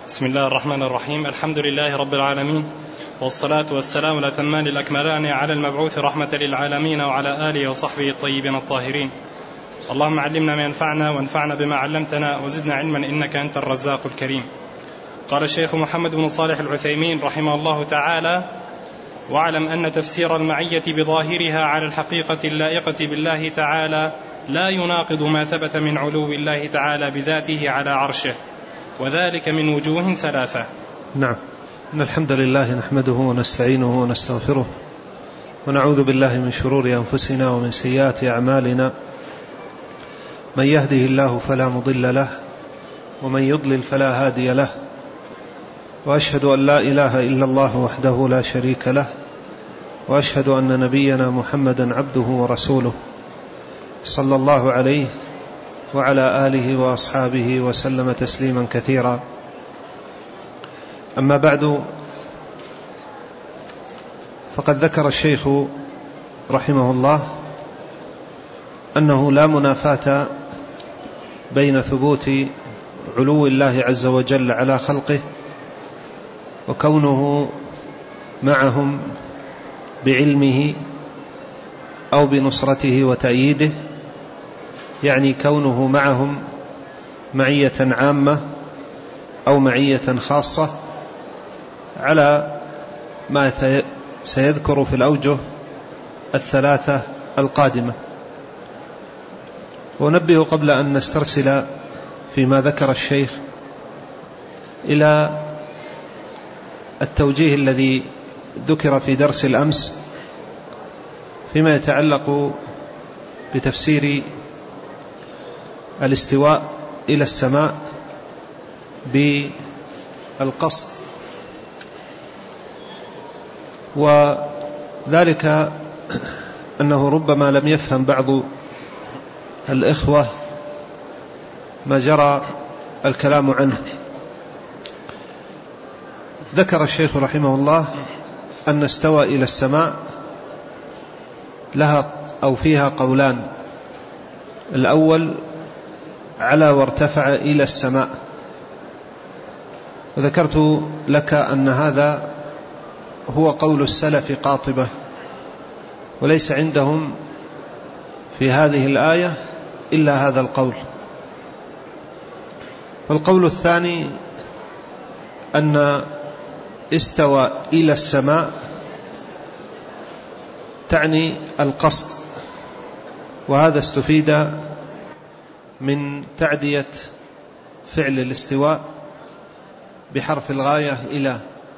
بسم الله الرحمن الرحيم. الحمد لله رب العالمين، والصلاة والسلام الأتمان الأكملان على المبعوث رحمة للعالمين وعلى آله وصحبه الطيبين الطاهرين. اللهم علمنا ما ينفعنا وانفعنا بما علمتنا وزدنا علما إنك أنت الرزاق الكريم. قال الشيخ محمد بن صالح العثيمين رحمه الله تعالى: واعلم أن تفسير المعية بظاهرها على الحقيقة اللائقة بالله تعالى لا يناقض ما ثبت من علو الله تعالى بذاته على عرشه، وذلك من وجوه ثلاثة. نعم. إن الحمد لله نحمده ونستعينه ونستغفره ونعوذ بالله من شرور أنفسنا ومن سيئات أعمالنا، من يهده الله فلا مضل له ومن يضلل فلا هادي له، وأشهد أن لا إله إلا الله وحده لا شريك له، وأشهد أن نبينا محمدا عبده ورسوله صلى الله عليه وعلى آله وأصحابه وسلم تسليما كثيرا. أما بعد، فقد ذكر الشيخ رحمه الله أنه لا منافاة بين ثبوت علو الله عز وجل على خلقه وكونه معهم بعلمه أو بنصرته وتأييده، يعني كونه معهم معية عامة أو معية خاصة، على ما سيذكر في الأوجه الثلاثة القادمة. ونبه قبل أن نسترسل فيما ذكر الشيخ إلى التوجيه الذي ذكر في درس الأمس فيما يتعلق بتفسير الاستواء إلى السماء بالقصد، وذلك أنه ربما لم يفهم بعض الإخوة ما جرى الكلام عنه. ذكر الشيخ رحمه الله أن استوى إلى السماء لها أو فيها قولان: الأول على وارتفع إلى السماء، وذكرت لك أن هذا هو قول السلف قاطبة، وليس عندهم في هذه الآية إلا هذا القول. والقول الثاني أن استوى إلى السماء تعني القصد، وهذا استفيد من تعدية فعل الاستواء بحرف الغاية إلى،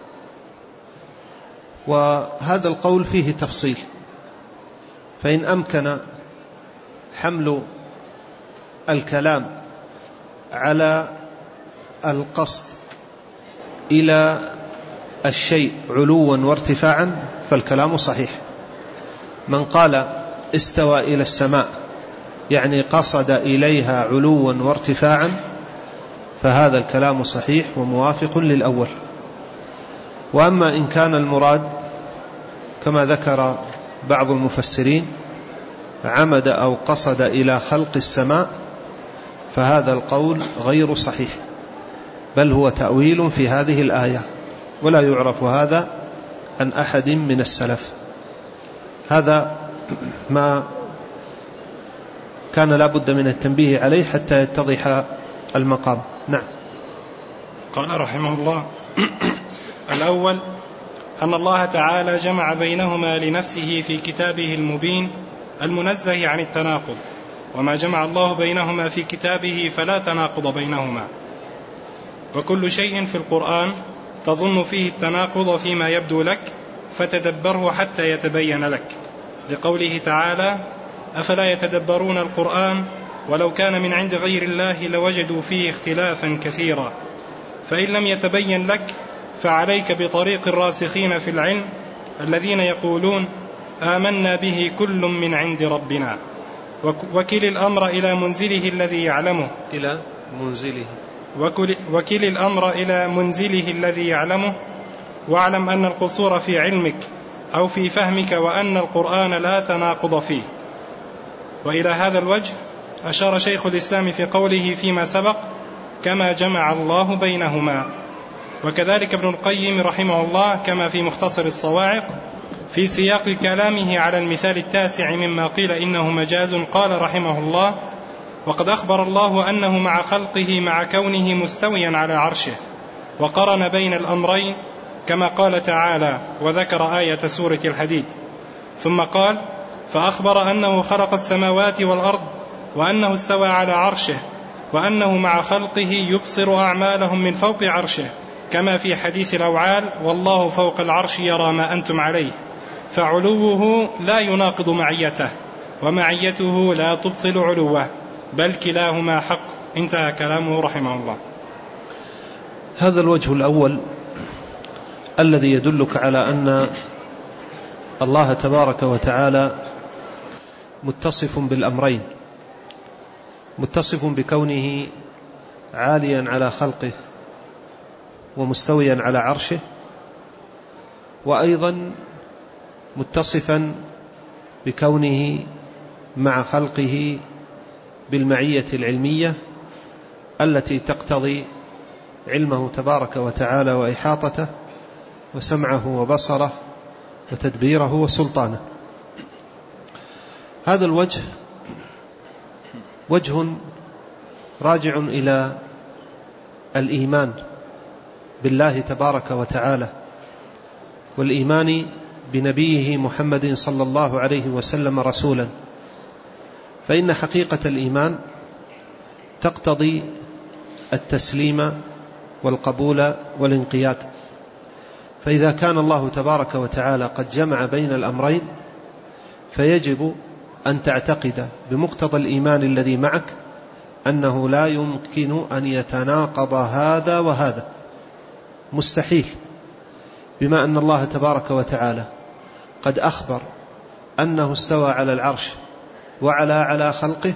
وهذا القول فيه تفصيل، فإن أمكن حمل الكلام على القصد إلى الشيء علوا وارتفاعا فالكلام صحيح. من قال استوى إلى السماء يعني قصد إليها علوا وارتفاعا فهذا الكلام صحيح وموافق للأول. وأما إن كان المراد كما ذكر بعض المفسرين عمد أو قصد إلى خلق السماء فهذا القول غير صحيح، بل هو تأويل في هذه الآية، ولا يعرف هذا عن أحد من السلف. هذا ما كان لا بد من التنبيه عليه حتى يتضح المقام. نعم. قال رحمه الله: الأول أن الله تعالى جمع بينهما لنفسه في كتابه المبين المنزه عن التناقض، وما جمع الله بينهما في كتابه فلا تناقض بينهما. وكل شيء في القرآن تظن فيه التناقض فيما يبدو لك فتدبره حتى يتبين لك، لقوله تعالى: أفلا يتدبرون القرآن ولو كان من عند غير الله لوجدوا فيه اختلافا كثيرا. فإن لم يتبين لك فعليك بطريق الراسخين في العلم الذين يقولون آمنا به كل من عند ربنا، وكل الأمر إلى منزله الذي يعلمه وكل الأمر إلى منزله الذي يعلمه، واعلم أن القصور في علمك أو في فهمك، وأن القرآن لا تناقض فيه. وإلى هذا الوجه أشار شيخ الإسلام في قوله فيما سبق: كما جمع الله بينهما، وكذلك ابن القيم رحمه الله كما في مختصر الصواعق في سياق كلامه على المثال التاسع مما قيل إنه مجاز قال رحمه الله: وقد أخبر الله أنه مع خلقه مع كونه مستويا على عرشه، وقرن بين الأمرين كما قال تعالى وذكر آية سورة الحديد، ثم قال: فأخبر أنه خلق السماوات والأرض وأنه استوى على عرشه وأنه مع خلقه يبصر أعمالهم من فوق عرشه، كما في حديث الأوعال: والله فوق العرش يرى ما أنتم عليه، فعلوه لا يناقض معيته ومعيته لا تبطل علوه، بل كلاهما حق. انتهى كلامه رحمه الله. هذا الوجه الأول الذي يدلك على أن الله تبارك وتعالى متصف بالأمرين، متصف بكونه عاليا على خلقه ومستويا على عرشه، وأيضا متصفا بكونه مع خلقه بالمعية العلمية التي تقتضي علمه تبارك وتعالى وإحاطته وسمعه وبصره وتدبيره وسلطانه. هذا الوجه وجه راجع إلى الإيمان بالله تبارك وتعالى والإيمان بنبيه محمد صلى الله عليه وسلم رسولا، فإن حقيقة الإيمان تقتضي التسليم والقبول والانقياد. فإذا كان الله تبارك وتعالى قد جمع بين الأمرين فيجب أن تعتقد بمقتضى الإيمان الذي معك أنه لا يمكن أن يتناقض هذا وهذا، مستحيل، بما أن الله تبارك وتعالى قد أخبر أنه استوى على العرش وعلى خلقه،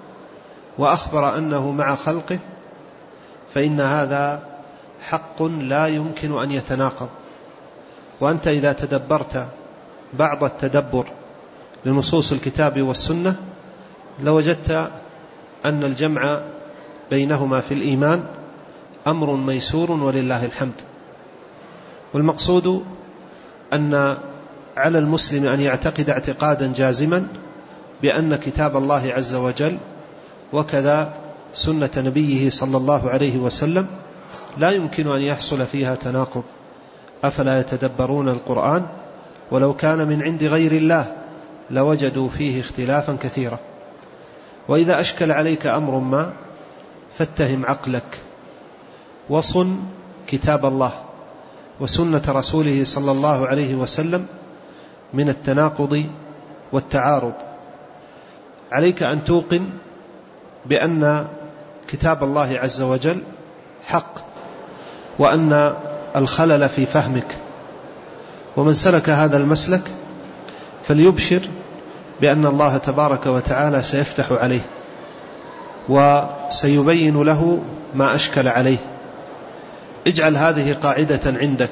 وأخبر أنه مع خلقه، فإن هذا حق لا يمكن أن يتناقض. وأنت إذا تدبرت بعض التدبر لنصوص الكتاب والسنة لوجدت أن الجمع بينهما في الإيمان أمر ميسور ولله الحمد. والمقصود أن على المسلم أن يعتقد اعتقادا جازما بأن كتاب الله عز وجل وكذا سنة نبيه صلى الله عليه وسلم لا يمكن أن يحصل فيها تناقض. أفلا يتدبرون القرآن ولو كان من عند غير الله لوجدوا فيه اختلافا كثيرا. وإذا أشكل عليك أمر ما فاتهم عقلك وصن كتاب الله وسنة رسوله صلى الله عليه وسلم من التناقض والتعارض. عليك أن توقن بأن كتاب الله عز وجل حق، وأن الخلل في فهمك، ومن سلك هذا المسلك فليبشر بأن الله تبارك وتعالى سيفتح عليه وسيبين له ما أشكل عليه. اجعل هذه قاعدة عندك.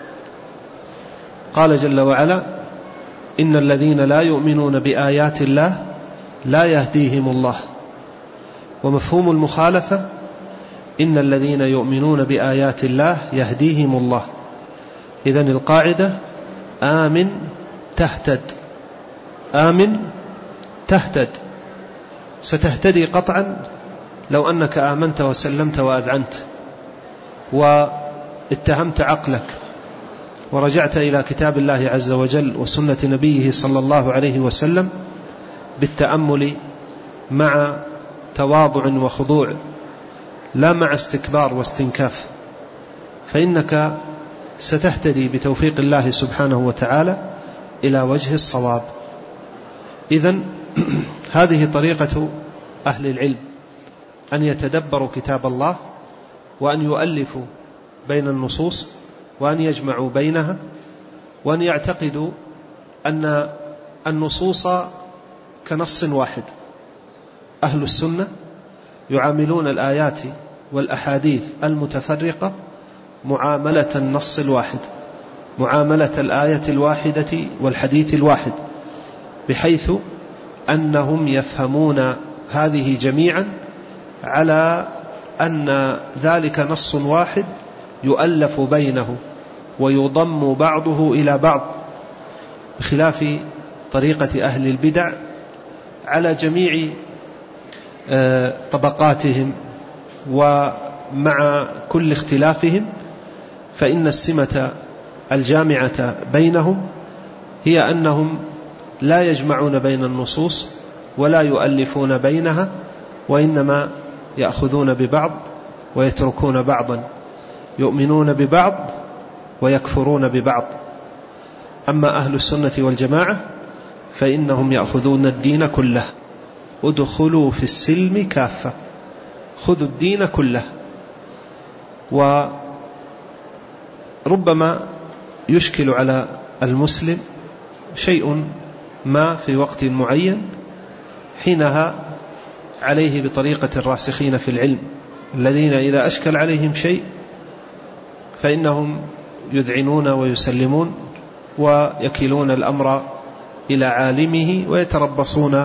قال جل وعلا: إن الذين لا يؤمنون بآيات الله لا يهديهم الله. ومفهوم المخالفة: إن الذين يؤمنون بآيات الله يهديهم الله. إذن القاعدة: آمن تهتد، آمن تهتد. ستهتدي قطعا لو أنك آمنت وسلمت وأذعنت واتهمت عقلك ورجعت إلى كتاب الله عز وجل وسنة نبيه صلى الله عليه وسلم بالتأمل مع تواضع وخضوع، لا مع استكبار واستنكاف، فإنك ستهتدي بتوفيق الله سبحانه وتعالى إلى وجه الصواب. إذن هذه طريقة أهل العلم، أن يتدبروا كتاب الله وأن يؤلفوا بين النصوص وأن يجمعوا بينها، وأن يعتقدوا أن النصوص كنص واحد. أهل السنة يعاملون الآيات والأحاديث المتفرقة معاملة النص الواحد، معاملة الآية الواحدة والحديث الواحد، بحيث أنهم يفهمون هذه جميعا على أن ذلك نص واحد يؤلف بينه ويضم بعضه إلى بعض، بخلاف طريقة أهل البدع على جميع طبقاتهم ومع كل اختلافهم، فإن السمة الجامعة بينهم هي أنهم لا يجمعون بين النصوص ولا يؤلفون بينها، وإنما يأخذون ببعض ويتركون بعضا، يؤمنون ببعض ويكفرون ببعض. أما أهل السنة والجماعة فإنهم يأخذون الدين كله، ادخلوا في السلم كافة، خذوا الدين كله. وربما يشكل على المسلم شيء ما في وقت معين، حينها عليه بطريقة الراسخين في العلم الذين إذا أشكل عليهم شيء فإنهم يذعنون ويسلمون ويكلون الأمر إلى عالمه ويتربصون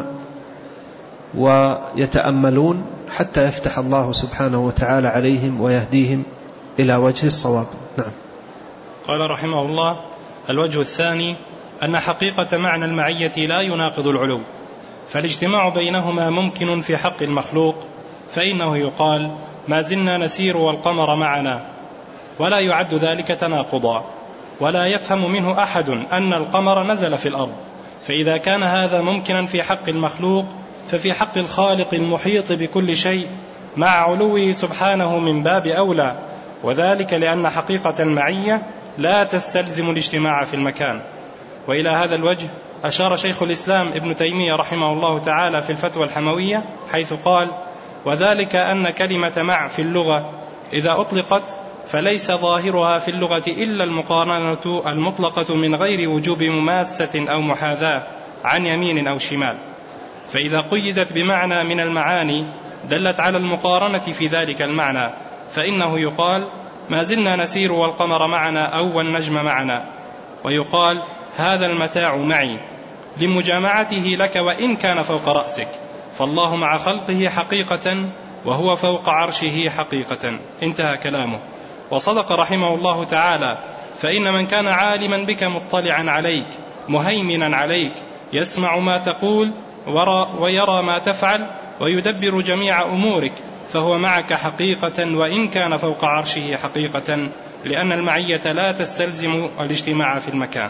ويتأملون حتى يفتح الله سبحانه وتعالى عليهم ويهديهم إلى وجه الصواب. نعم. قال رحمه الله: الوجه الثاني أن حقيقة معنى المعية لا يناقض العلو، فالاجتماع بينهما ممكن في حق المخلوق، فإنه يقال ما زلنا نسير والقمر معنا، ولا يعد ذلك تناقضا، ولا يفهم منه أحد أن القمر نزل في الأرض. فإذا كان هذا ممكنا في حق المخلوق ففي حق الخالق المحيط بكل شيء مع علوه سبحانه من باب أولى، وذلك لأن حقيقة المعية لا تستلزم الاجتماع في المكان. وإلى هذا الوجه أشار شيخ الإسلام ابن تيمية رحمه الله تعالى في الفتوى الحموية، حيث قال: وذلك أن كلمة مع في اللغة إذا أطلقت فليس ظاهرها في اللغة إلا المقارنة المطلقة من غير وجوب مماسة أو محاذاة عن يمين أو شمال، فإذا قيدت بمعنى من المعاني دلت على المقارنة في ذلك المعنى، فإنه يقال ما زلنا نسير والقمر معنا أو والنجم معنا، ويقال هذا المتاع معي لمجامعته لك وإن كان فوق رأسك، فالله مع خلقه حقيقة وهو فوق عرشه حقيقة. انتهى كلامه. وصدق رحمه الله تعالى، فإن من كان عالما بك مطلعا عليك مهيمنا عليك يسمع ما تقول ويرى ما تفعل ويدبر جميع أمورك فهو معك حقيقة وإن كان فوق عرشه حقيقة، لأن المعية لا تستلزم الاجتماع في المكان.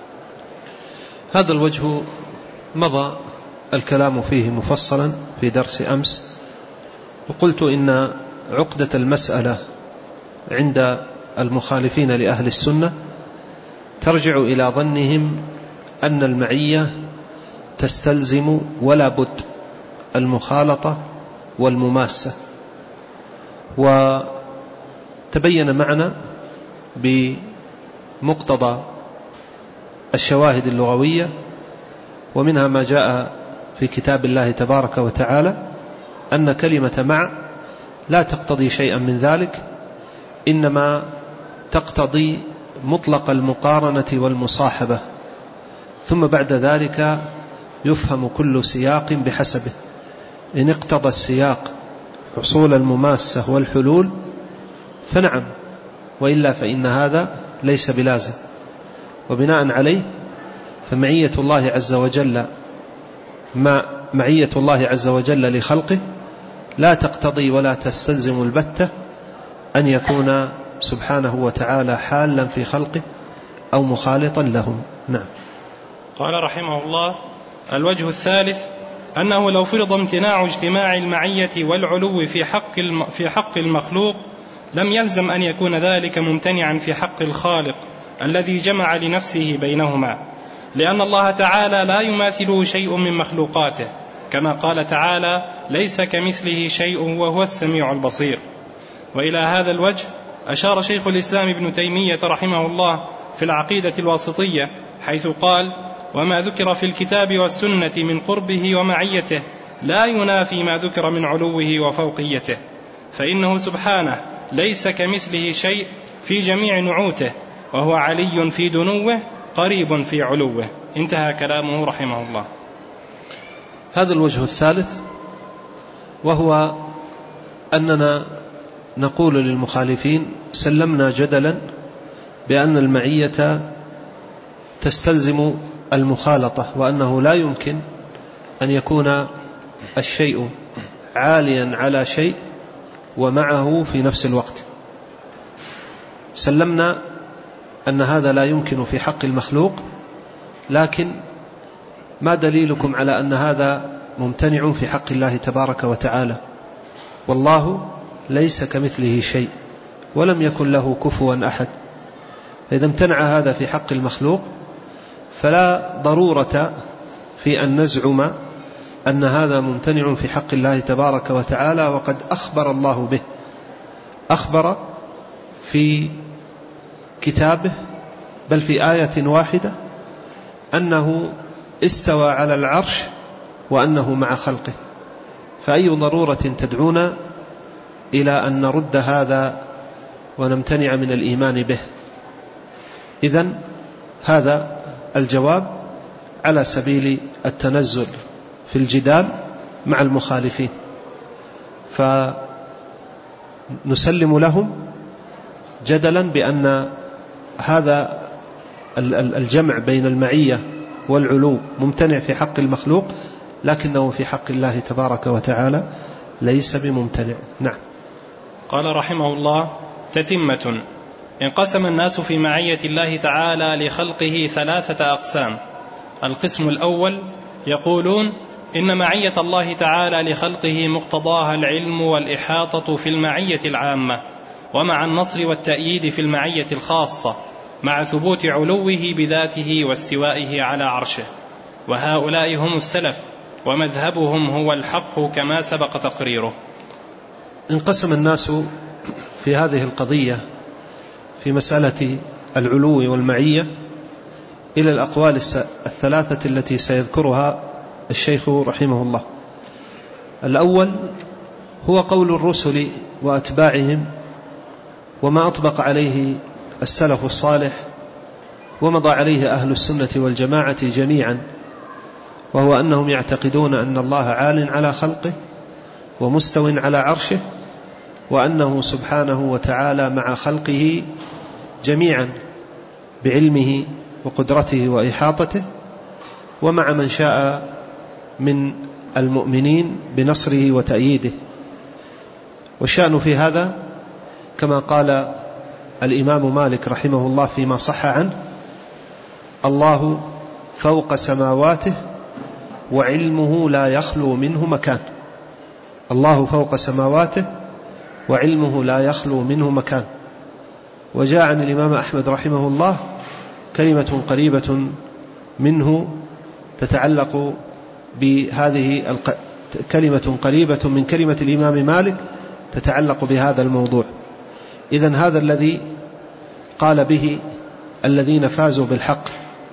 هذا الوجه مضى الكلام فيه مفصلا في درس أمس، وقلت إن عقدة المسألة عند المخالفين لأهل السنة ترجع إلى ظنهم أن المعية تستلزم ولا بد المخالطة والمماسة، وتبين معنا بمقتضى الشواهد اللغوية ومنها ما جاء في كتاب الله تبارك وتعالى أن كلمة مع لا تقتضي شيئا من ذلك، إنما تقتضي مطلق المقارنة والمصاحبة، ثم بعد ذلك يفهم كل سياق بحسبه. إن اقتضى السياق حصول المماسة والحلول فنعم، وإلا فإن هذا ليس بلازم. وبناء عليه فمعية الله عز وجل لخلقه لا تقتضي ولا تستلزم البتة أن يكون سبحانه وتعالى حالا في خلقه أو مخالطا لهم. نعم. قال رحمه الله: الوجه الثالث أنه لو فرض امتناع اجتماع المعية والعلو في حق المخلوق لم يلزم أن يكون ذلك ممتنعا في حق الخالق الذي جمع لنفسه بينهما، لأن الله تعالى لا يماثله شيء من مخلوقاته، كما قال تعالى: ليس كمثله شيء وهو السميع البصير. وإلى هذا الوجه أشار شيخ الإسلام ابن تيمية رحمه الله في العقيدة الواسطية، حيث قال: وما ذكر في الكتاب والسنة من قربه ومعيته لا ينافي ما ذكر من علوه وفوقيته، فإنه سبحانه ليس كمثله شيء في جميع نعوته، وهو علي في دنوه قريب في علوه. انتهى كلامه رحمه الله. هذا الوجه الثالث، وهو أننا نقول للمخالفين: سلمنا جدلا بأن المعية تستلزم المخالطة، وأنه لا يمكن أن يكون الشيء عاليا على شيء ومعه في نفس الوقت. سلمنا أن هذا لا يمكن في حق المخلوق، لكن ما دليلكم على أن هذا ممتنع في حق الله تبارك وتعالى؟ والله ليس كمثله شيء ولم يكن له كفوا أحد. إذا امتنع هذا في حق المخلوق فلا ضرورة في أن نزعم أن هذا ممتنع في حق الله تبارك وتعالى، وقد أخبر الله به. أخبر في كتابه بل في آية واحدة أنه استوى على العرش وأنه مع خلقه، فأي ضرورة تدعونا إلى أن نرد هذا ونمتنع من الإيمان به؟ إذن هذا الجواب على سبيل التنزل في الجدال مع المخالفين، فنسلم لهم جدلا بأن هذا الجمع بين المعية والعلو ممتنع في حق المخلوق، لكنه في حق الله تبارك وتعالى ليس بممتنع. نعم. قال رحمه الله: تتمة. انقسم الناس في معية الله تعالى لخلقه 3 أقسام. القسم الأول يقولون إن معية الله تعالى لخلقه مقتضاها العلم والإحاطة في المعية العامة، ومع النصر والتأييد في المعية الخاصة، مع ثبوت علوه بذاته واستوائه على عرشه. وهؤلاء هم السلف، ومذهبهم هو الحق كما سبق تقريره. انقسم الناس في هذه القضية في مسألة العلو والمعية إلى الأقوال 3 التي سيذكرها الشيخ رحمه الله. الأول هو قول الرسل وأتباعهم، وما أطبق عليه السلف الصالح ومضى عليه أهل السنة والجماعة جميعا، وهو أنهم يعتقدون أن الله عال على خلقه ومستو على عرشه، وأنه سبحانه وتعالى مع خلقه جميعا بعلمه وقدرته وإحاطته، ومع من شاء من المؤمنين بنصره وتأييده. والشأن في هذا كما قال الإمام مالك رحمه الله فيما صح عنه: الله فوق سماواته وعلمه لا يخلو منه مكان. الله فوق سماواته وعلمه لا يخلو منه مكان. وجاء عن الإمام أحمد رحمه الله كلمة قريبة منه تتعلق بهذه كلمة قريبة من كلمة الإمام مالك تتعلق بهذا الموضوع. إذن هذا الذي قال به الذين فازوا بالحق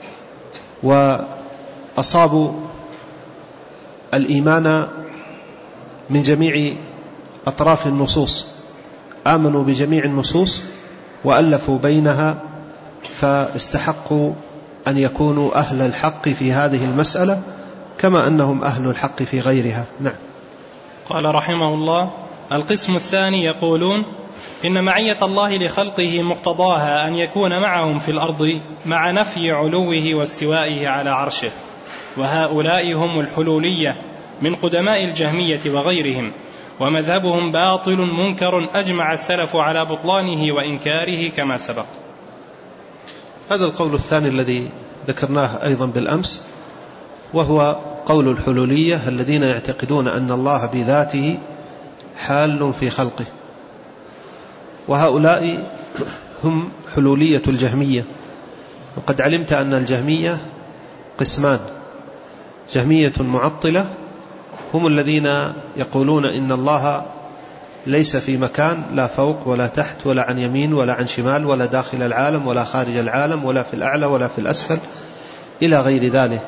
وأصابوا الإيمان من جميع أطراف النصوص، آمنوا بجميع النصوص وألفوا بينها، فاستحقوا أن يكونوا أهل الحق في هذه المسألة كما أنهم أهل الحق في غيرها. نعم. قال رحمه الله: القسم الثاني يقولون إن معية الله لخلقه مقتضاها أن يكون معهم في الأرض مع نفي علوه واستوائه على عرشه. وهؤلاء هم الحلولية من قدماء الجهمية وغيرهم، ومذهبهم باطل منكر أجمع السلف على بطلانه وإنكاره كما سبق. هذا القول الثاني الذي ذكرناه أيضا بالأمس، وهو قول الحلولية الذين يعتقدون أن الله بذاته حال في خلقه. وهؤلاء هم حلولية الجهمية. وقد علمت أن الجهمية قسمان: جهمية معطلة هم الذين يقولون إن الله ليس في مكان، لا فوق ولا تحت ولا عن يمين ولا عن شمال ولا داخل العالم ولا خارج العالم ولا في الأعلى ولا في الأسفل إلى غير ذلك،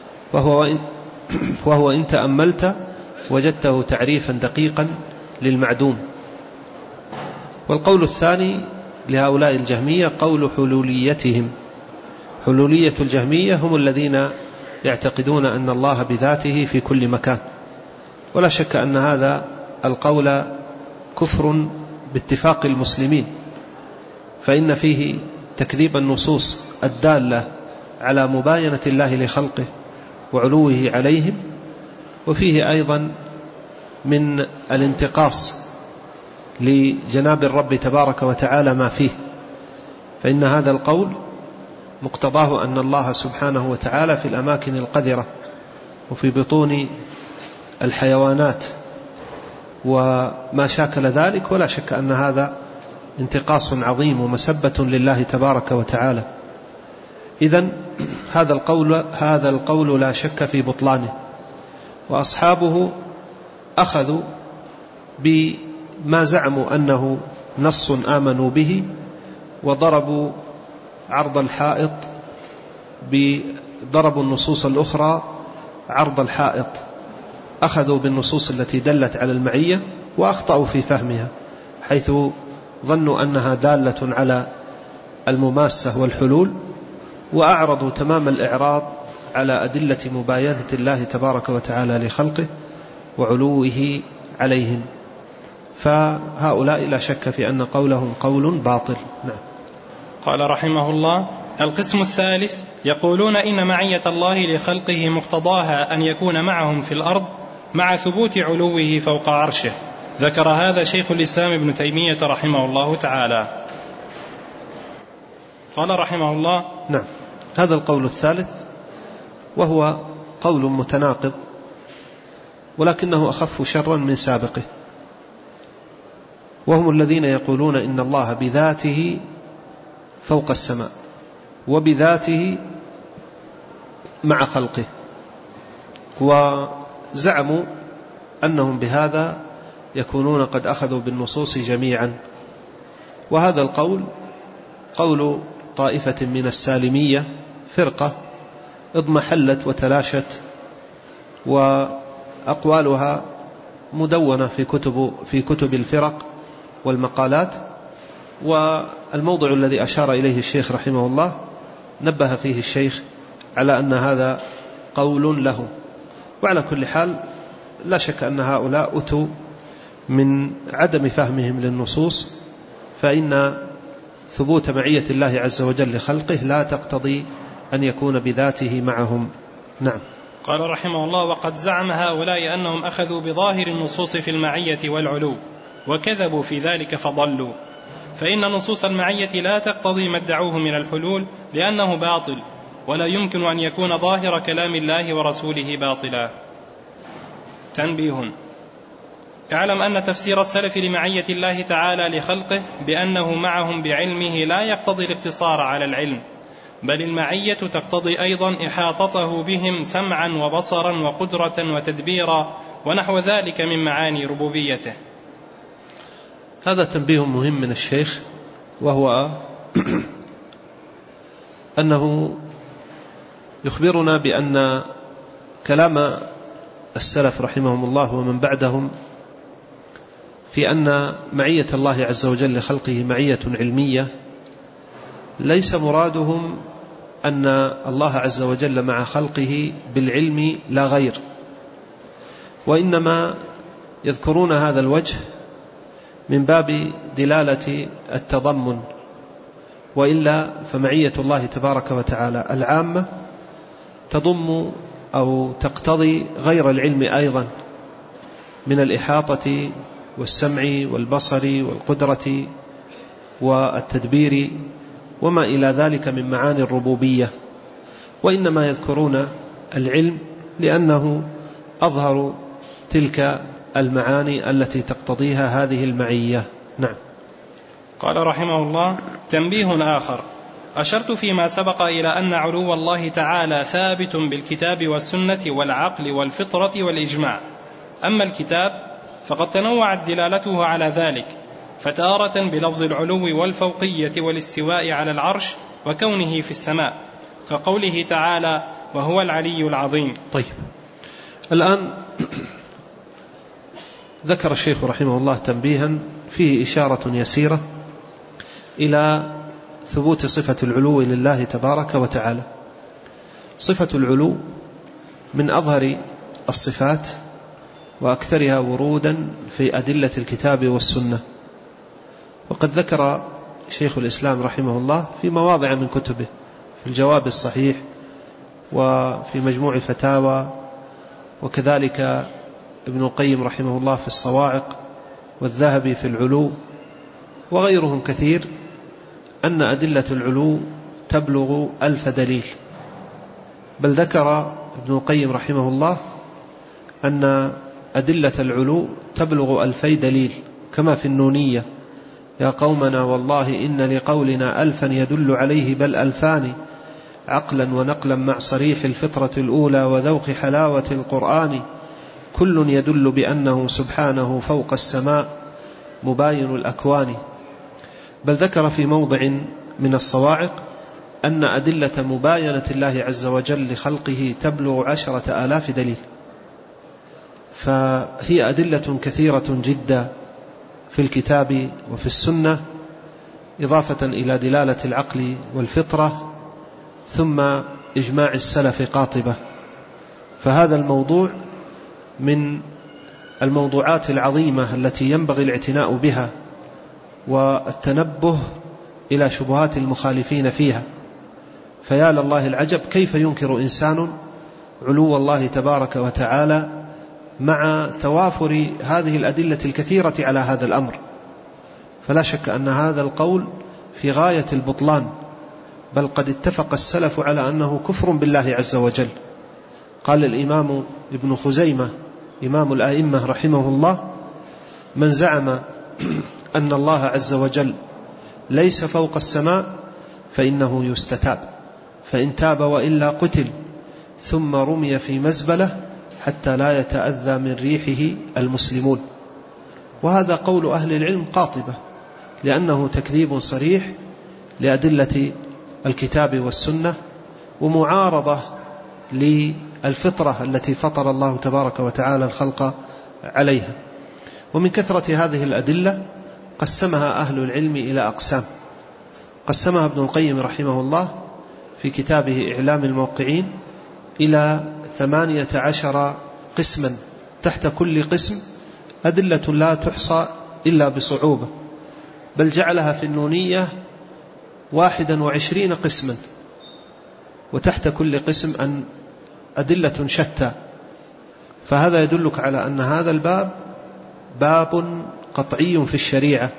وهو إن تأملت وجدته تعريفا دقيقا للمعدوم. والقول الثاني لهؤلاء الجهمية قول حلوليتهم. حلولية الجهمية هم الذين يعتقدون أن الله بذاته في كل مكان، ولا شك أن هذا القول كفر باتفاق المسلمين، فإن فيه تكذيب النصوص الدالة على مباينة الله لخلقه وعلوه عليهم، وفيه أيضا من الانتقاص لجناب الرب تبارك وتعالى ما فيه، فإن هذا القول مقتضاه أن الله سبحانه وتعالى في الأماكن القذرة وفي بطون الحيوانات وما شاكل ذلك، ولا شك أن هذا انتقاص عظيم ومسبة لله تبارك وتعالى. إذن هذا القول لا شك في بطلانه، وأصحابه أخذوا بما زعموا أنه نص آمنوا به، وضربوا عرض الحائط ضربوا النصوص الأخرى عرض الحائط، أخذوا بالنصوص التي دلت على المعية وأخطأوا في فهمها، حيث ظنوا أنها دالة على المماسة والحلول، وأعرضوا تمام الإعراض على أدلة مباينة الله تبارك وتعالى لخلقه وعلوه عليهم. فهؤلاء لا شك في أن قولهم قول باطل. نعم. قال رحمه الله: القسم الثالث يقولون إن معية الله لخلقه مقتضاها أن يكون معهم في الأرض مع ثبوت علوه فوق عرشه. ذكر هذا شيخ الإسلام ابن تيمية رحمه الله تعالى. قال رحمه الله: نعم، هذا القول الثالث وهو قول متناقض، ولكنه أخف شرا من سابقه، وهم الذين يقولون إن الله بذاته فوق السماء وبذاته مع خلقه، وزعموا أنهم بهذا يكونون قد أخذوا بالنصوص جميعا. وهذا القول قول طائفة من السالمية، فرقة اضمحلت وتلاشت، وأقوالها مدونة في كتب الفرق والمقالات. والموضع الذي أشار إليه الشيخ رحمه الله نبه فيه الشيخ على أن هذا قول له. وعلى كل حال لا شك أن هؤلاء أتوا من عدم فهمهم للنصوص، فإن ثبوت معية الله عز وجل لخلقه لا تقتضي أن يكون بذاته معهم. نعم. قال رحمه الله: وقد زعم هؤلاء أنهم أخذوا بظاهر النصوص في المعية والعلو، وكذبوا في ذلك فضلوا، فإن نصوص المعية لا تقتضي ما ادعوه من الحلول، لأنه باطل، ولا يمكن أن يكون ظاهر كلام الله ورسوله باطلا. تنبيه: اعلم أن تفسير السلف لمعية الله تعالى لخلقه بأنه معهم بعلمه لا يقتضي الاقتصار على العلم، بل المعية تقتضي أيضا إحاطته بهم سمعا وبصرا وقدرة وتدبيرا ونحو ذلك من معاني ربوبيته. هذا تنبيه مهم من الشيخ، وهو أنه يخبرنا بأن كلام السلف رحمهم الله ومن بعدهم في أن معية الله عز وجل لخلقه معية علمية، ليس مرادهم أن الله عز وجل مع خلقه بالعلم لا غير، وإنما يذكرون هذا الوجه من باب دلالة التضمن، وإلا فمعية الله تبارك وتعالى العامة تضم أو تقتضي غير العلم أيضا من الإحاطة والسمع والبصر والقدرة والتدبير وما إلى ذلك من معاني الربوبية، وإنما يذكرون العلم لأنه أظهر تلك المعاني التي تقتضيها هذه المعية. نعم. قال رحمه الله: تنبيه آخر: أشرت فيما سبق إلى أن علو الله تعالى ثابت بالكتاب والسنة والعقل والفطرة والإجماع. أما الكتاب فقد تنوعت دلالته على ذلك، فتارة بلفظ العلو والفوقية والاستواء على العرش وكونه في السماء، كقوله تعالى: وهو العلي العظيم. طيب، الآن ذكر الشيخ رحمه الله تنبيها فيه إشارة يسيرة إلى ثبوت صفة العلو لله تبارك وتعالى. صفة العلو من أظهر الصفات وأكثرها ورودا في أدلة الكتاب والسنة، وقد ذكر شيخ الإسلام رحمه الله في مواضع من كتبه، في الجواب الصحيح وفي مجموع فتاوى، وكذلك ابن القيم رحمه الله في الصواعق، والذهبي في العلو، وغيرهم كثير، أن أدلة العلو تبلغ 1000 دليل. بل ذكر ابن القيم رحمه الله أن أدلة العلو تبلغ 2000 دليل، كما في النونية: يا قومنا والله إن لقولنا 1000 يدل عليه بل 2000 عقلا ونقلا مع صريح الفطرة الأولى وذوق حلاوة القرآن كل يدل بأنه سبحانه فوق السماء مباين الأكوان. بل ذكر في موضع من الصواعق أن أدلة مباينة الله عز وجل لخلقه تبلغ 10,000 دليل. فهي أدلة كثيرة جدا في الكتاب وفي السنة، إضافة إلى دلالة العقل والفطرة، ثم إجماع السلف قاطبة. فهذا الموضوع من الموضوعات العظيمة التي ينبغي الاعتناء بها والتنبه إلى شبهات المخالفين فيها. فيا لله العجب كيف ينكر إنسان علو الله تبارك وتعالى مع توافر هذه الأدلة الكثيرة على هذا الأمر. فلا شك أن هذا القول في غاية البطلان، بل قد اتفق السلف على أنه كفر بالله عز وجل. قال الإمام ابن خزيمة إمام الآئمة رحمه الله: من زعم أن الله عز وجل ليس فوق السماء فإنه يستتاب، فإن تاب وإلا قتل، ثم رمي في مزبلة حتى لا يتأذى من ريحه المسلمون. وهذا قول أهل العلم قاطبة، لأنه تكذيب صريح لأدلة الكتاب والسنة، ومعارضة للفطرة التي فطر الله تبارك وتعالى الخلق عليها. ومن كثرة هذه الأدلة قسمها أهل العلم إلى أقسام. قسمها ابن القيم رحمه الله في كتابه إعلام الموقعين إلى 18 قسما، تحت كل قسم أدلة لا تحصى إلا بصعوبة. بل جعلها في النونية 21 قسما، وتحت كل قسم أن أدلة شتى. فهذا يدلك على أن هذا الباب باب قطعي في الشريعة،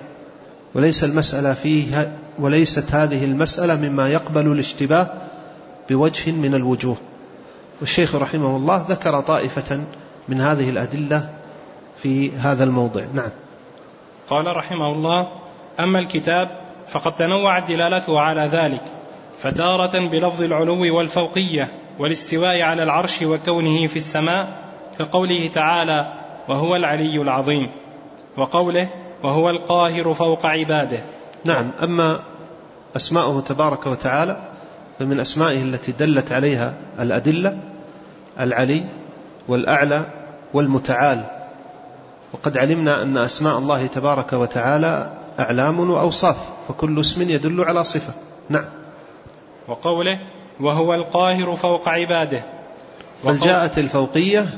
وليست هذه المسألة مما يقبل الاشتباه بوجه من الوجوه. والشيخ رحمه الله ذكر طائفة من هذه الأدلة في هذا الموضع. نعم. قال رحمه الله: أما الكتاب فقد تنوعت دلالته على ذلك، فتارة بلفظ العلو والفوقية والاستواء على العرش وكونه في السماء، كقوله تعالى: وهو العلي العظيم، وقوله: وهو القاهر فوق عباده. نعم. أما أسماؤه تبارك وتعالى فمن أسمائه التي دلت عليها الأدلة العلي والأعلى والمتعال. وقد علمنا أن أسماء الله تبارك وتعالى أعلام وأوصاف، فكل اسم يدل على صفة. نعم. وقوله: وهو القاهر فوق عباده. بل جاءت الفوقية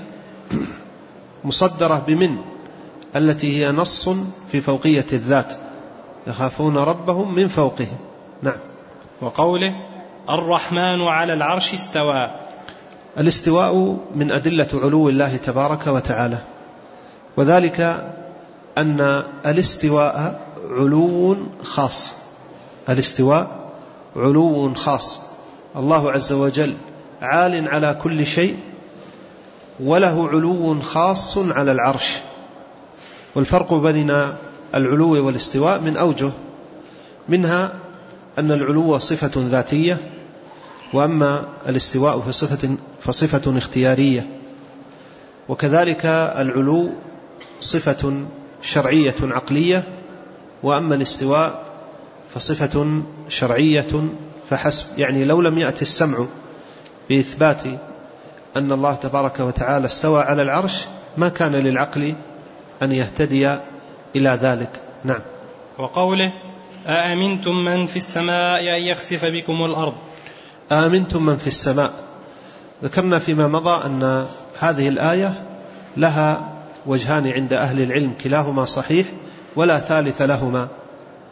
مصدرة بمن، التي هي نص في فوقية الذات: يخافون ربهم من فوقهم. نعم. وقوله: الرحمن على العرش استوى. الاستواء من أدلة علو الله تبارك وتعالى، وذلك أن الاستواء علو خاص. الاستواء علو خاص، الله عز وجل عال على كل شيء، وله علو خاص على العرش. والفرق بين العلو والاستواء من أوجه، منها أن العلو صفة ذاتية، وأما الاستواء فصفة اختيارية. وكذلك العلو صفة شرعية عقلية، وأما الاستواء فصفة شرعية فحسب. يعني لو لم يأتي السمع بإثبات أن الله تبارك وتعالى استوى على العرش ما كان للعقل أن يهتدي إلى ذلك. نعم. وقوله: أأمنتم من في السماء أن يخسف بكم الأرض. أأمنتم من في السماء، ذكرنا فيما مضى أن هذه الآية لها وجهان عند أهل العلم، كلاهما صحيح ولا ثالث لهما.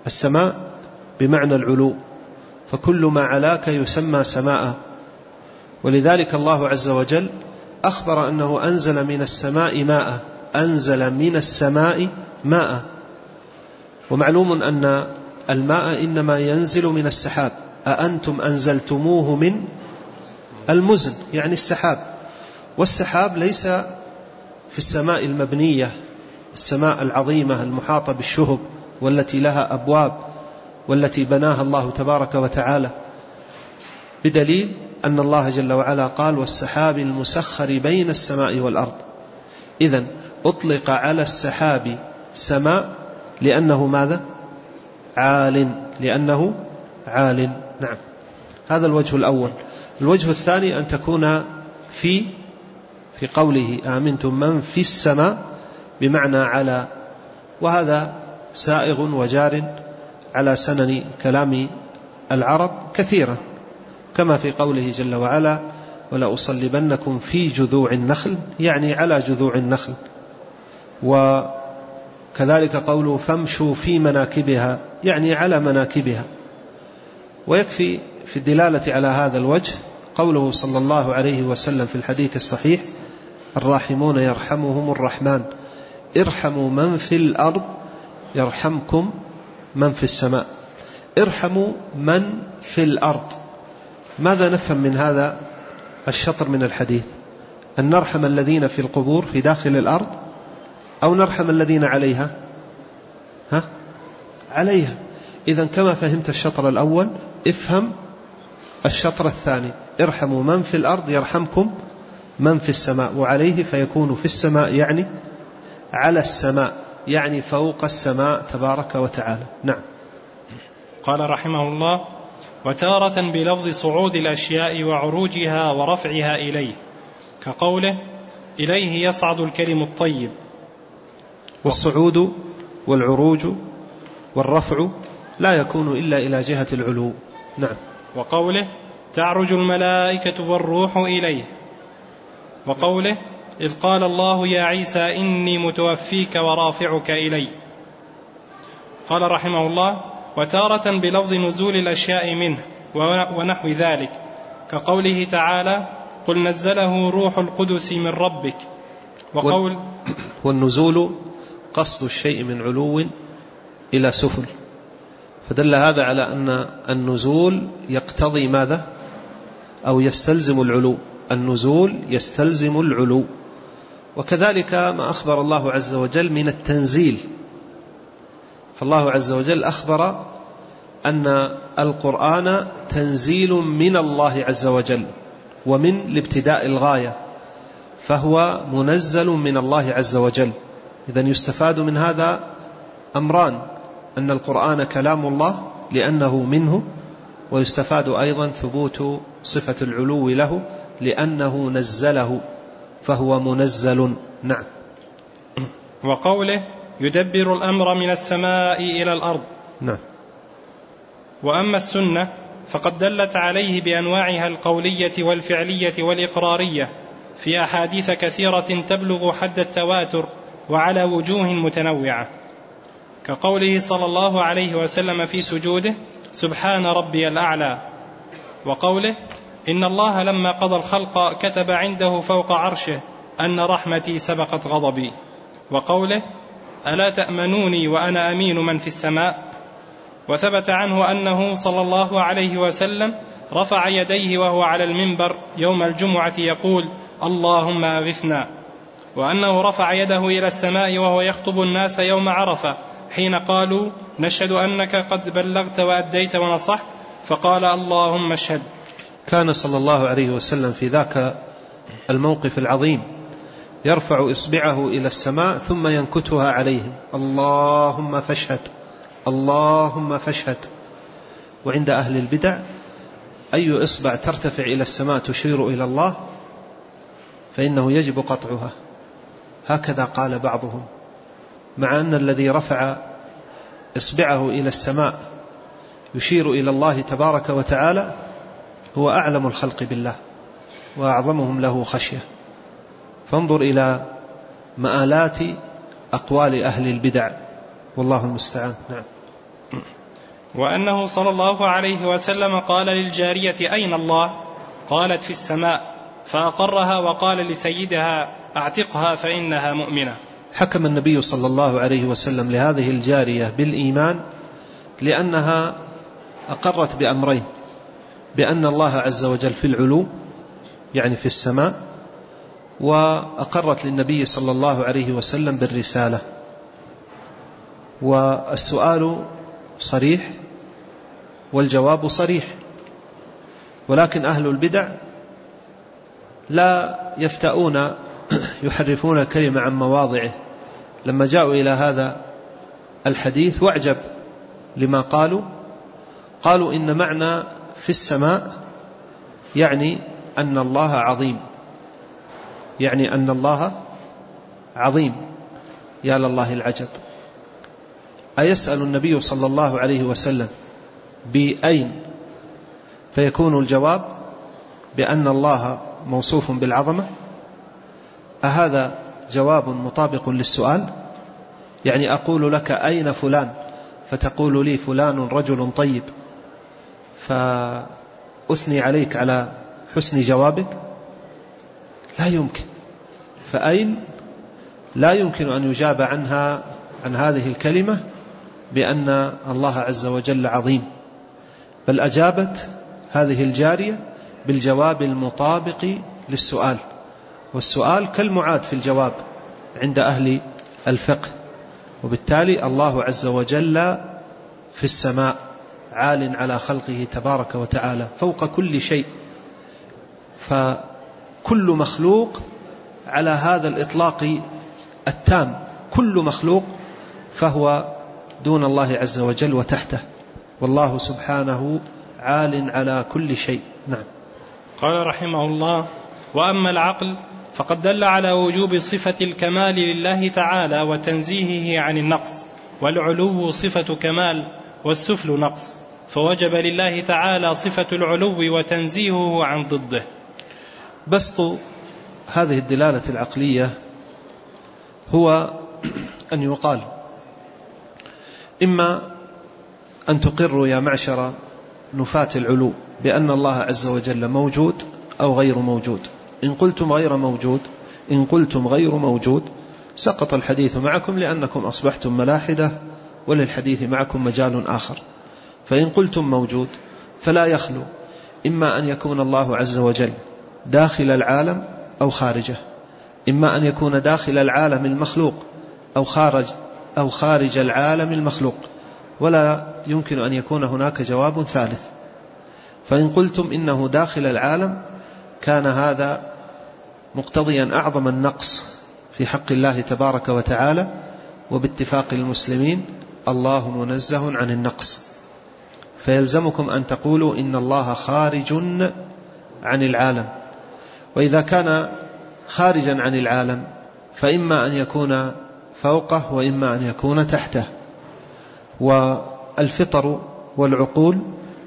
السماء بمعنى العلو، فكل ما علاك يسمى سماء. ولذلك الله عز وجل أخبر أنه أنزل من السماء ماء، أنزل من السماء ماء. ومعلوم أن الماء إنما ينزل من السحاب. أأنتم أنزلتموه من المزن، يعني السحاب. والسحاب ليس في السماء المبنية، السماء العظيمة المحاطة بالشهب والتي لها أبواب والتي بناها الله تبارك وتعالى، بدليل أن الله جل وعلا قال والسحاب المسخر بين السماء والأرض. إذن أطلق على السحاب سماء لأنه ماذا؟ عال، لأنه عال. نعم، هذا الوجه الأول. الوجه الثاني أن تكون في قوله آمنتم من في السماء بمعنى على، وهذا سائغ وجار على سنن كلام العرب كثيرا، كما في قوله جل وعلا ولأصلبنكم في جذوع النخل، يعني على جذوع النخل. وكذلك قوله فامشوا في مناكبها، يعني على مناكبها. ويكفي في الدلالة على هذا الوجه قوله صلى الله عليه وسلم في الحديث الصحيح الراحمون يرحمهم الرحمن ارحموا من في الأرض يرحمكم من في السماء. ارحموا من في الأرض. ماذا نفهم من هذا الشطر من الحديث؟ أن نرحم الذين في القبور في داخل الأرض، أو نرحم الذين عليها؟ عليها. إذن كما فهمت الشطر الأول افهم الشطر الثاني، ارحموا من في الأرض يرحمكم من في السماء. وعليه فيكون في السماء يعني على السماء، يعني فوق السماء تبارك وتعالى. نعم. قال رحمه الله وتارة بلفظ صعود الأشياء وعروجها ورفعها إليه، كقوله إليه يصعد الكلم الطيب. والصعود والعروج والرفع لا يكون إلا إلى جهة العلو. نعم. وقوله تعرج الملائكة والروح إليه. وقوله إذ قال الله يا عيسى إني متوفيك ورافعك إلي. قال رحمه الله وتارة بلفظ نزول الأشياء منه ونحو ذلك، كقوله تعالى قل نزله روح القدس من ربك. وقول والنزول قصد الشيء من علو إلى سفل، فدل هذا على أن النزول يقتضي ماذا؟ أو يستلزم العلو. النزول يستلزم العلو. وكذلك ما أخبر الله عز وجل من التنزيل، فالله عز وجل أخبر أن القرآن تنزيل من الله عز وجل ومن الابتداء الغاية، فهو منزل من الله عز وجل. إذن يستفاد من هذا أمران: أن القرآن كلام الله لأنه منه، ويستفاد أيضا ثبوت صفة العلو له لأنه نزله فهو منزل. نعم. وقوله يدبر الأمر من السماء إلى الأرض. نعم. وأما السنة فقد دلت عليه بأنواعها القولية والفعلية والإقرارية في أحاديث كثيرة تبلغ حد التواتر وعلى وجوه متنوعة، كقوله صلى الله عليه وسلم في سجوده سبحان ربي الأعلى. وقوله إن الله لما قضى الخلق كتب عنده فوق عرشه أن رحمتي سبقت غضبي. وقوله ألا تأمنوني وأنا أمين من في السماء. وثبت عنه أنه صلى الله عليه وسلم رفع يديه وهو على المنبر يوم الجمعة يقول اللهم أغثنا، وأنه رفع يده إلى السماء وهو يخطب الناس يوم عرفة حين قالوا نشهد أنك قد بلغت وأديت ونصحت، فقال اللهم اشهد. كان صلى الله عليه وسلم في ذاك الموقف العظيم يرفع إصبعه إلى السماء ثم ينكتها عليهم اللهم فاشهد اللهم فاشهد. وعند أهل البدع أي إصبع ترتفع إلى السماء تشير إلى الله فإنه يجب قطعها، هكذا قال بعضهم، مع أن الذي رفع إصبعه إلى السماء يشير إلى الله تبارك وتعالى هو أعلم الخلق بالله وأعظمهم له خشية. فانظر إلى مآلات أقوال أهل البدع والله المستعان. نعم. وأنه صلى الله عليه وسلم قال للجارية أين الله؟ قالت في السماء، فأقرها وقال لسيدها أعتقها فإنها مؤمنة. حكم النبي صلى الله عليه وسلم لهذه الجارية بالإيمان لأنها أقرت بأمرين: بأن الله عز وجل في العلو يعني في السماء، وأقرت للنبي صلى الله عليه وسلم بالرسالة. والسؤال صريح والجواب صريح، ولكن أهل البدع لا يفتؤون يحرفون الكلمة عن مواضعه. لما جاءوا إلى هذا الحديث واعجب لما قالوا إن معنى في السماء يعني أن الله عظيم، يعني أن الله عظيم. يا لله العجب! أيسأل النبي صلى الله عليه وسلم بأين فيكون الجواب بأن الله موصوف بالعظمة؟ أهذا جواب مطابق للسؤال؟ يعني أقول لك أين فلان فتقول لي فلان رجل طيب فأثني عليك على حسن جوابك؟ لا يمكن. فأين لا يمكن أن يجاب عنها عن هذه الكلمة بأن الله عز وجل عظيم، بل أجابت هذه الجارية بالجواب المطابق للسؤال، والسؤال كالمعاد في الجواب عند أهل الفقه. وبالتالي الله عز وجل في السماء عال على خلقه تبارك وتعالى فوق كل شيء، فكل مخلوق على هذا الإطلاق التام، كل مخلوق فهو دون الله عز وجل وتحته، والله سبحانه عال على كل شيء. نعم. قال رحمه الله: وأما العقل فقد دل على وجوب صفة الكمال لله تعالى وتنزيهه عن النقص، والعلو صفة كمال والسفل نقص، فوجب لله تعالى صفة العلو وتنزيهه عن ضده. بسط هذه الدلالة العقلية هو أن يقال: إما أن تقروا يا معشر نفاة العلو بأن الله عز وجل موجود أو غير موجود. إن قلتم غير موجود سقط الحديث معكم، لأنكم أصبحتم ملاحدة وللحديث معكم مجال آخر. فإن قلتم موجود فلا يخلو إما أن يكون الله عز وجل داخل العالم أو خارجه، إما أن يكون داخل العالم المخلوق أو خارج العالم المخلوق، ولا يمكن أن يكون هناك جواب ثالث. فإن قلتم إنه داخل العالم كان هذا مقتضيا أعظم النقص في حق الله تبارك وتعالى، وباتفاق المسلمين الله منزه عن النقص، فيلزمكم أن تقولوا إن الله خارج عن العالم. وإذا كان خارجا عن العالم فإما أن يكون فوقه وإما أن يكون تحته. والفطر والعقول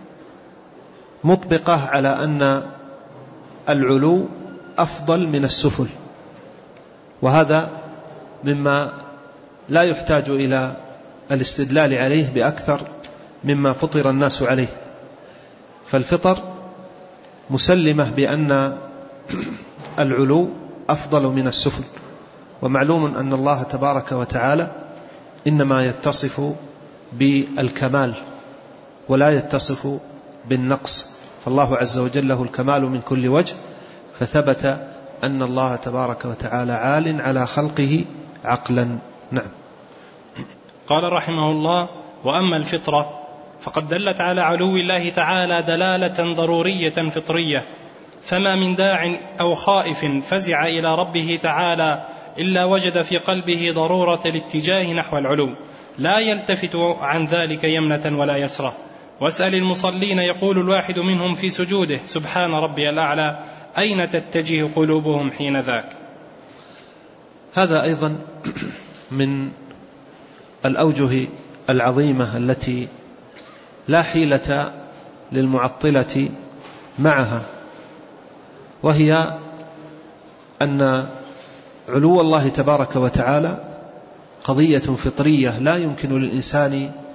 مطبقة على أن العلو أفضل من السفل، وهذا مما لا يحتاج إلى الاستدلال عليه بأكثر مما فطر الناس عليه. فالفطر مسلمة بأن العلو أفضل من السفل، ومعلوم أن الله تبارك وتعالى إنما يتصف بالكمال ولا يتصف بالنقص، فالله عز وجل له الكمال من كل وجه، فثبت أن الله تبارك وتعالى عال على خلقه عقلا. نعم. قال رحمه الله: وأما الفطرة فقد دلت على علو الله تعالى دلالة ضرورية فطرية، فما من داع أو خائف فزع إلى ربه تعالى إلا وجد في قلبه ضرورة الاتجاه نحو العلو، لا يلتفت عن ذلك يمنة ولا يسرة. واسأل المصلين يقول الواحد منهم في سجوده: سبحان ربي الأعلى، أين تتجه قلوبهم حين ذاك؟ هذا أيضا من الأوجه العظيمة التي لا حيلة للمعطلة معها، وهي أن علو الله تبارك وتعالى قضية فطرية لا يمكن للإنسان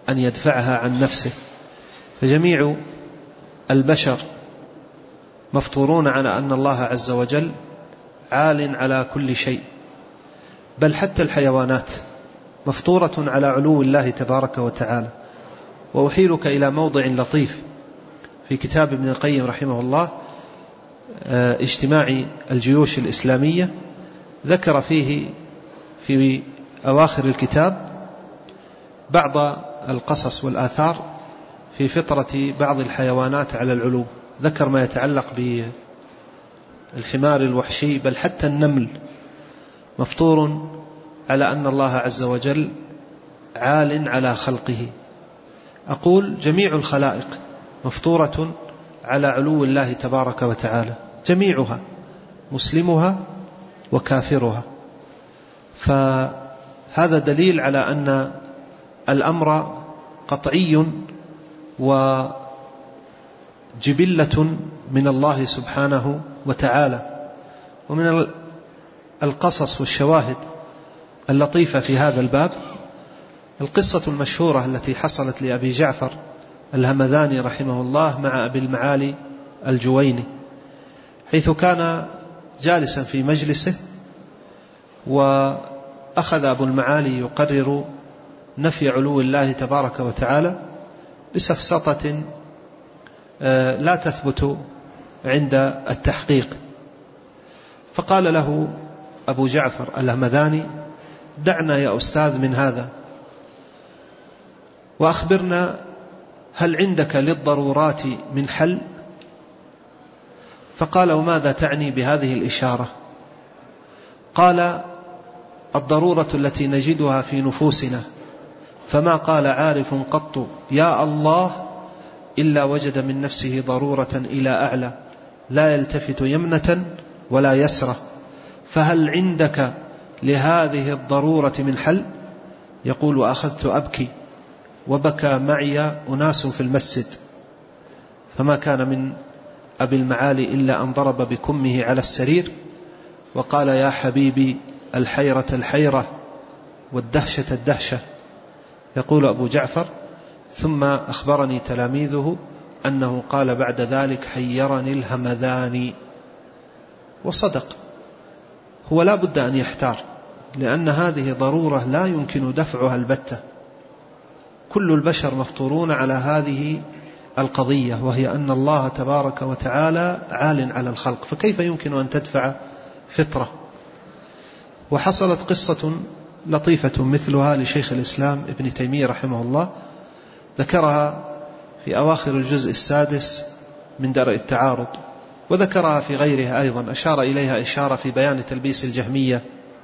أن يدفعها عن نفسه. فجميع البشر مفطورون على أن الله عز وجل عال على كل شيء، بل حتى الحيوانات مفطورة على علو الله تبارك وتعالى. وأحيلك إلى موضع لطيف في كتاب ابن القيم رحمه الله، اجتماع الجيوش الإسلامية، ذكر فيه في أواخر الكتاب بعض القصص والآثار في فطرة بعض الحيوانات على العلو. ذكر ما يتعلق بالحمار الوحشي، بل حتى النمل مفطور على أن الله عز وجل عال على خلقه. أقول جميع الخلائق مفطورة على علو الله تبارك وتعالى، جميعها، مسلمها وكافرها. فهذا دليل على أن الأمر قطعي وجبلة من الله سبحانه وتعالى. ومن القصص والشواهد اللطيفة في هذا الباب القصة المشهورة التي حصلت لأبي جعفر الهمذاني رحمه الله مع أبي المعالي الجويني، حيث كان جالسا في مجلسه، وأخذ أبو المعالي يقرر نفي علو الله تبارك وتعالى بسفسطة لا تثبت عند التحقيق. فقال له أبو جعفر الهمذاني: دعنا يا أستاذ من هذا، وأخبرنا هل عندك للضرورات من حل؟ فقال: وماذا تعني بهذه الإشارة؟ قال: الضرورة التي نجدها في نفوسنا، فما قال عارف قط يا الله إلا وجد من نفسه ضرورة إلى أعلى لا يلتفت يمنة ولا يسرة، فهل عندك لهذه الضرورة من حل؟ يقول: وأخذت أبكي، وبكى معي أناس في المسجد، فما كان من أبي المعالي إلا أن ضرب بكمه على السرير وقال: يا حبيبي، الحيرة الحيرة والدهشة الدهشة. يقول أبو جعفر: ثم أخبرني تلاميذه أنه قال بعد ذلك: حيرني الهمذاني. وصدق، هو لا بد أن يحتار، لأن هذه ضرورة لا يمكن دفعها البتة. كل البشر مفطورون على هذه القضية، وهي أن الله تبارك وتعالى عال على الخلق، فكيف يمكن أن تدفع فطرة؟ وحصلت قصة لطيفة مثلها لشيخ الإسلام ابن تيمية رحمه الله، ذكرها في أواخر الجزء 6 من درء التعارض، وذكرها في غيرها أيضا، أشار إليها إشارة في بيان تلبيس الجهمية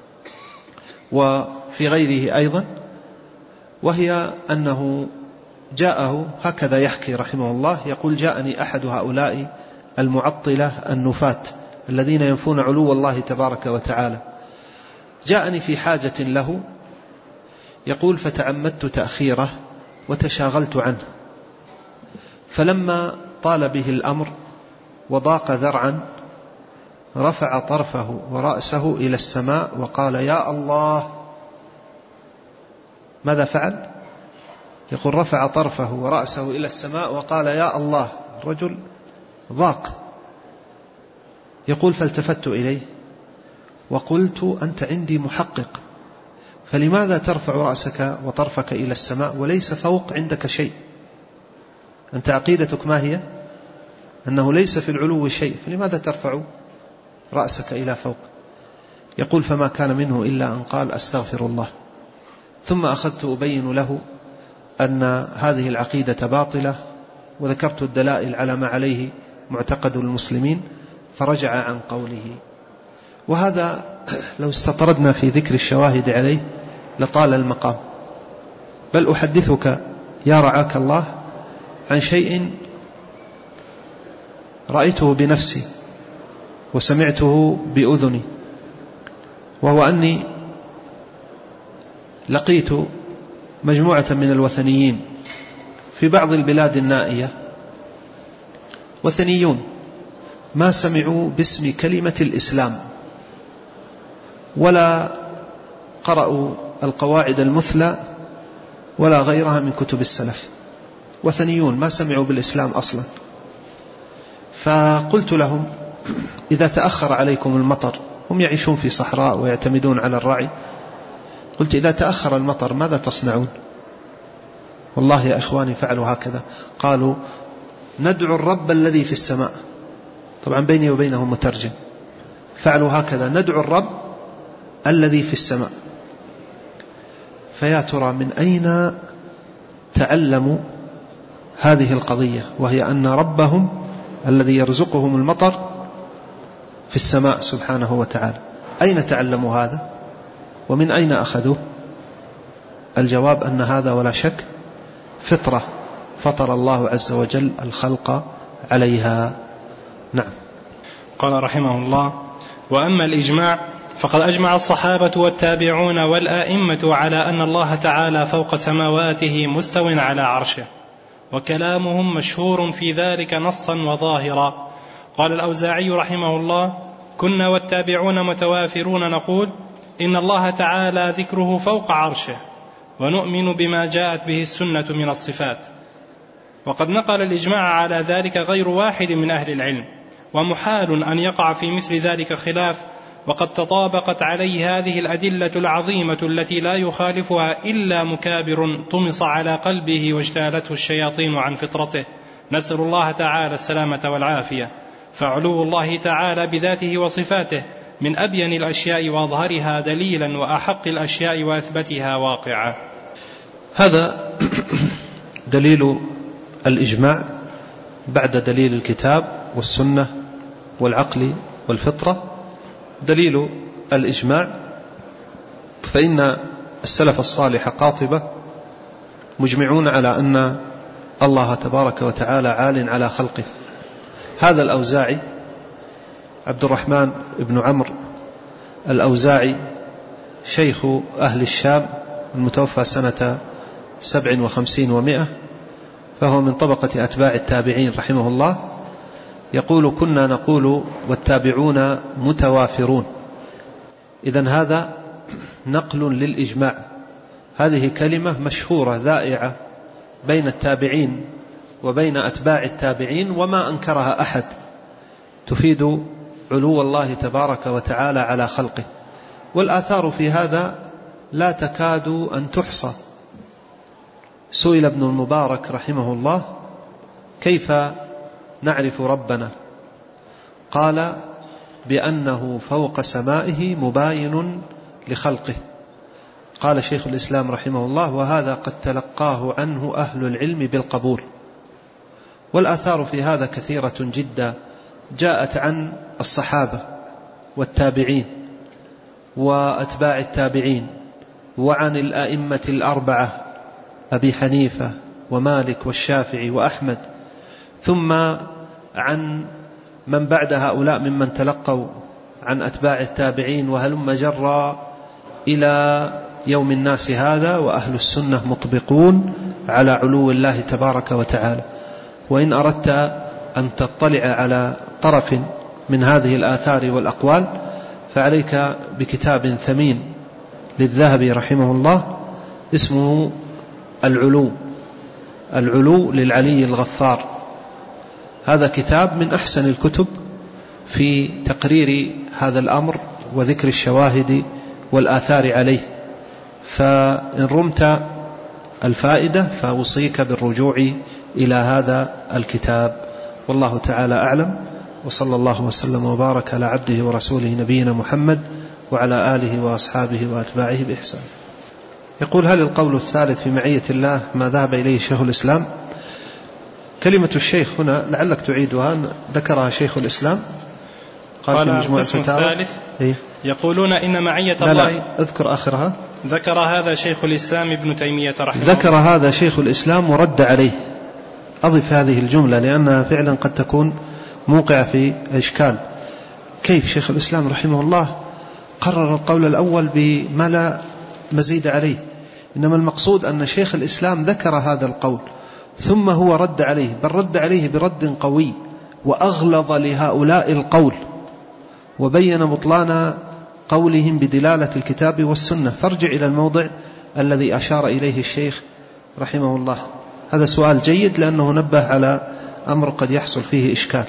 وفي غيره أيضا، وهي أنه جاءه، هكذا يحكي رحمه الله، يقول: جاءني أحد هؤلاء المعطلة النفاة الذين ينفون علو الله تبارك وتعالى، جاءني في حاجة له، يقول: فتعمدت تأخيره وتشاغلت عنه، فلما طال به الأمر وضاق ذرعا رفع طرفه ورأسه إلى السماء وقال: يا الله. ماذا فعل؟ يقول: رفع طرفه ورأسه إلى السماء وقال: يا الله. الرجل ضاق. يقول: فالتفت إليه وقلت: أنت عندي محقق، فلماذا ترفع رأسك وطرفك إلى السماء وليس فوق عندك شيء؟ أنت عقيدتك ما هي؟ أنه ليس في العلو شيء، فلماذا ترفع رأسك إلى فوق؟ يقول: فما كان منه إلا أن قال: أستغفر الله. ثم أخذت أبين له أن هذه العقيدة باطلة، وذكرت الدلائل على ما عليه معتقد المسلمين، فرجع عن قوله. وهذا لو استطردنا في ذكر الشواهد عليه لطال المقام، بل أحدثك يا رعاك الله عن شيء رأيته بنفسي وسمعته بأذني، وهو أني لقيت مجموعة من الوثنيين في بعض البلاد النائية، وثنيون ما سمعوا باسم كلمة الإسلام ولا قرأوا القواعد المثلى ولا غيرها من كتب السلف، وثنيون ما سمعوا بالإسلام أصلا. فقلت لهم إذا تأخر عليكم المطر، هم يعيشون في صحراء ويعتمدون على الرعي، قلت إذا تأخر المطر ماذا تصنعون؟ والله يا إخواني فعلوا هكذا، قالوا ندعو الرب الذي في السماء. طبعا بيني وبينهم مترجم. فعلوا هكذا، ندعو الرب الذي في السماء. فيا ترى من أين تعلموا هذه القضية، وهي أن ربهم الذي يرزقهم المطر في السماء سبحانه وتعالى؟ أين تعلموا هذا ومن أين أخذوه؟ الجواب أن هذا ولا شك فطرة فطر الله عز وجل الخلق عليها. نعم. قال رحمه الله: وأما الإجماع فقد أجمع الصحابة والتابعون والآئمة على أن الله تعالى فوق سماواته مستو على عرشه، وكلامهم مشهور في ذلك نصا وظاهرا. قال الأوزاعي رحمه الله: كنا والتابعون متوافرون نقول إن الله تعالى ذكره فوق عرشه، ونؤمن بما جاءت به السنة من الصفات. وقد نقل الإجماع على ذلك غير واحد من أهل العلم، ومحال أن يقع في مثل ذلك خلاف، وقد تطابقت عليه هذه الأدلة العظيمة التي لا يخالفها إلا مكابر طمس على قلبه واجتالته الشياطين عن فطرته، نسأل الله تعالى السلامة والعافية. فعلو الله تعالى بذاته وصفاته من أبين الأشياء وأظهرها دليلا، وأحق الأشياء وأثبتها واقعا. هذا دليل الإجماع بعد دليل الكتاب والسنة والعقل والفطرة. دليل الإجماع فإن السلف الصالح قاطبة مجمعون على أن الله تبارك وتعالى عال على خلقه. هذا الأوزاعي عبد الرحمن بن عمرو الأوزاعي شيخ أهل الشام المتوفى سنة 57 و100، فهو من طبقة أتباع التابعين رحمه الله. يقول: كنا نقول والتابعون متوافرون. إذن هذا نقل للإجماع. هذه كلمة مشهورة ذائعة بين التابعين وبين أتباع التابعين، وما أنكرها أحد، تفيد علو الله تبارك وتعالى على خلقه. والآثار في هذا لا تكاد أن تحصى. سئل ابن المبارك رحمه الله: كيف نعرف ربنا؟ قال: بأنه فوق سمائه مباين لخلقه. قال شيخ الإسلام رحمه الله: وهذا قد تلقاه عنه أهل العلم بالقبول. والآثار في هذا كثيرة جدا، جاءت عن الصحابة والتابعين وأتباع التابعين، وعن الأئمة الأربعة أبي حنيفة ومالك والشافعي وأحمد، ثم عن من بعد هؤلاء ممن تلقوا عن أتباع التابعين، وهلم جرى إلى يوم الناس هذا. وأهل السنة مطبقون على علو الله تبارك وتعالى. وإن أردت أن تطلع على طرف من هذه الآثار والأقوال فعليك بكتاب ثمين للذهبي رحمه الله اسمه العلو للعلي الغفار. هذا كتاب من أحسن الكتب في تقرير هذا الأمر وذكر الشواهد والآثار عليه. فإن رمت الفائدة فأوصيك بالرجوع إلى هذا الكتاب. والله تعالى أعلم، وصلى الله وسلم وبارك على عبده ورسوله نبينا محمد وعلى آله وأصحابه وأتباعه بإحسان. يقول: هل القول الثالث في معية الله ما ذهب إليه شيخ الإسلام؟ كلمة الشيخ هنا لعلك تعيدها، ذكرها شيخ الإسلام قال القسم الثالث يقولون إن معية الله. لا اذكر آخرها. ذكر هذا شيخ الإسلام ابن تيمية رحمه الله. ذكر هذا شيخ الإسلام ورد عليه. أضف هذه الجملة لأنها فعلا قد تكون موقع في إشكال. كيف شيخ الإسلام رحمه الله قرر القول الأول بما لا مزيد عليه؟ إنما المقصود أن شيخ الإسلام ذكر هذا القول ثم هو رد عليه، بل رد عليه برد قوي وأغلظ لهؤلاء القول، وبين بطلان قولهم بدلالة الكتاب والسنة. فارجع إلى الموضع الذي أشار إليه الشيخ رحمه الله. هذا سؤال جيد لأنه نبه على أمر قد يحصل فيه إشكال.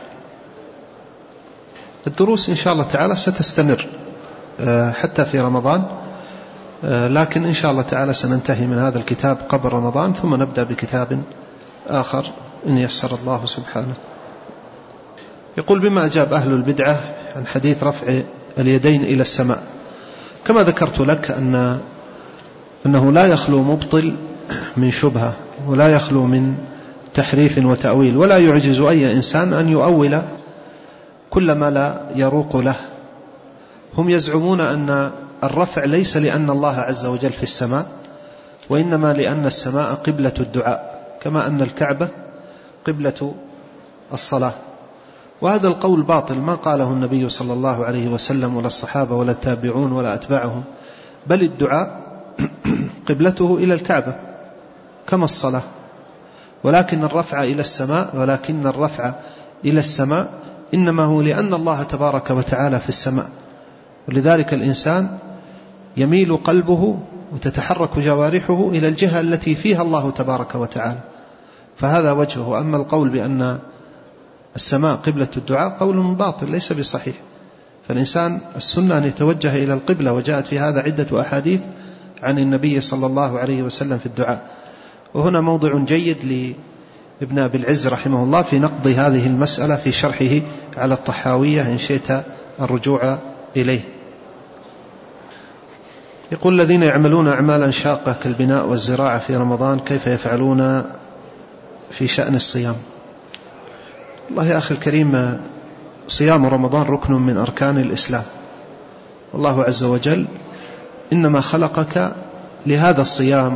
الدروس إن شاء الله تعالى ستستمر حتى في رمضان، لكن إن شاء الله تعالى سننتهي من هذا الكتاب قبل رمضان، ثم نبدأ بكتاب آخر إن يسر الله سبحانه. يقول: بما أجاب أهل البدعة عن حديث رفع اليدين إلى السماء. كما ذكرت لك أنه لا يخلو مبطل من شبهة، ولا يخلو من تحريف وتأويل، ولا يعجز أي إنسان أن يؤول كل ما لا يروق له. هم يزعمون أن الرفع ليس لأن الله عز وجل في السماء، وإنما لأن السماء قبلة الدعاء، كما أن الكعبة قبلة الصلاة. وهذا القول باطل، ما قاله النبي صلى الله عليه وسلم ولا الصحابة ولا التابعون ولا أتباعهم، بل الدعاء قبلته إلى الكعبة كما الصلاة، ولكن الرفع إلى السماء إنما هو لأن الله تبارك وتعالى في السماء، ولذلك الإنسان يميل قلبه وتتحرك جوارحه إلى الجهة التي فيها الله تبارك وتعالى، فهذا وجهه. أما القول بأن السماء قبلة الدعاء قول باطل ليس بصحيح. فالإنسان السنة أن يتوجه إلى القبلة، وجاءت في هذا عدة أحاديث عن النبي صلى الله عليه وسلم في الدعاء. وهنا موضع جيد لابن أبي العز رحمه الله في نقض هذه المسألة في شرحه على الطحاوية، إن شئت الرجوع إليه. يقول: الذين يعملون أعمالا شاقة كالبناء والزراعة في رمضان كيف يفعلون في شأن الصيام؟ والله يا أخي الكريم، صيام رمضان ركن من أركان الإسلام، والله عز وجل إنما خلقك لهذا الصيام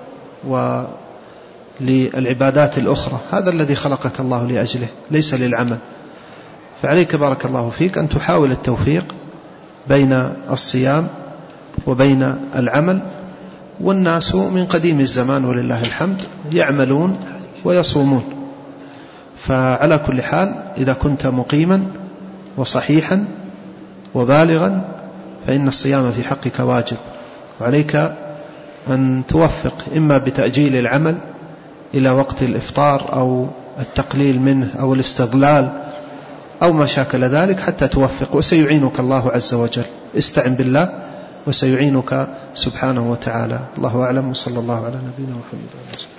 وللعبادات الأخرى، هذا الذي خلقك الله لأجله، ليس للعمل. فعليك بارك الله فيك أن تحاول التوفيق بين الصيام وبين العمل. والناس من قديم الزمان ولله الحمد يعملون ويصومون، فعلى كل حال إذا كنت مقيما وصحيحا وبالغا فإن الصيام في حقك واجب، وعليك أن توفق إما بتأجيل العمل إلى وقت الإفطار أو التقليل منه أو الاستضلال أو ما شاكل ذلك حتى توفق، وسيعينك الله عز وجل. استعن بالله وسيعينك سبحانه وتعالى. الله أعلم، وصلى الله على نبينا محمد.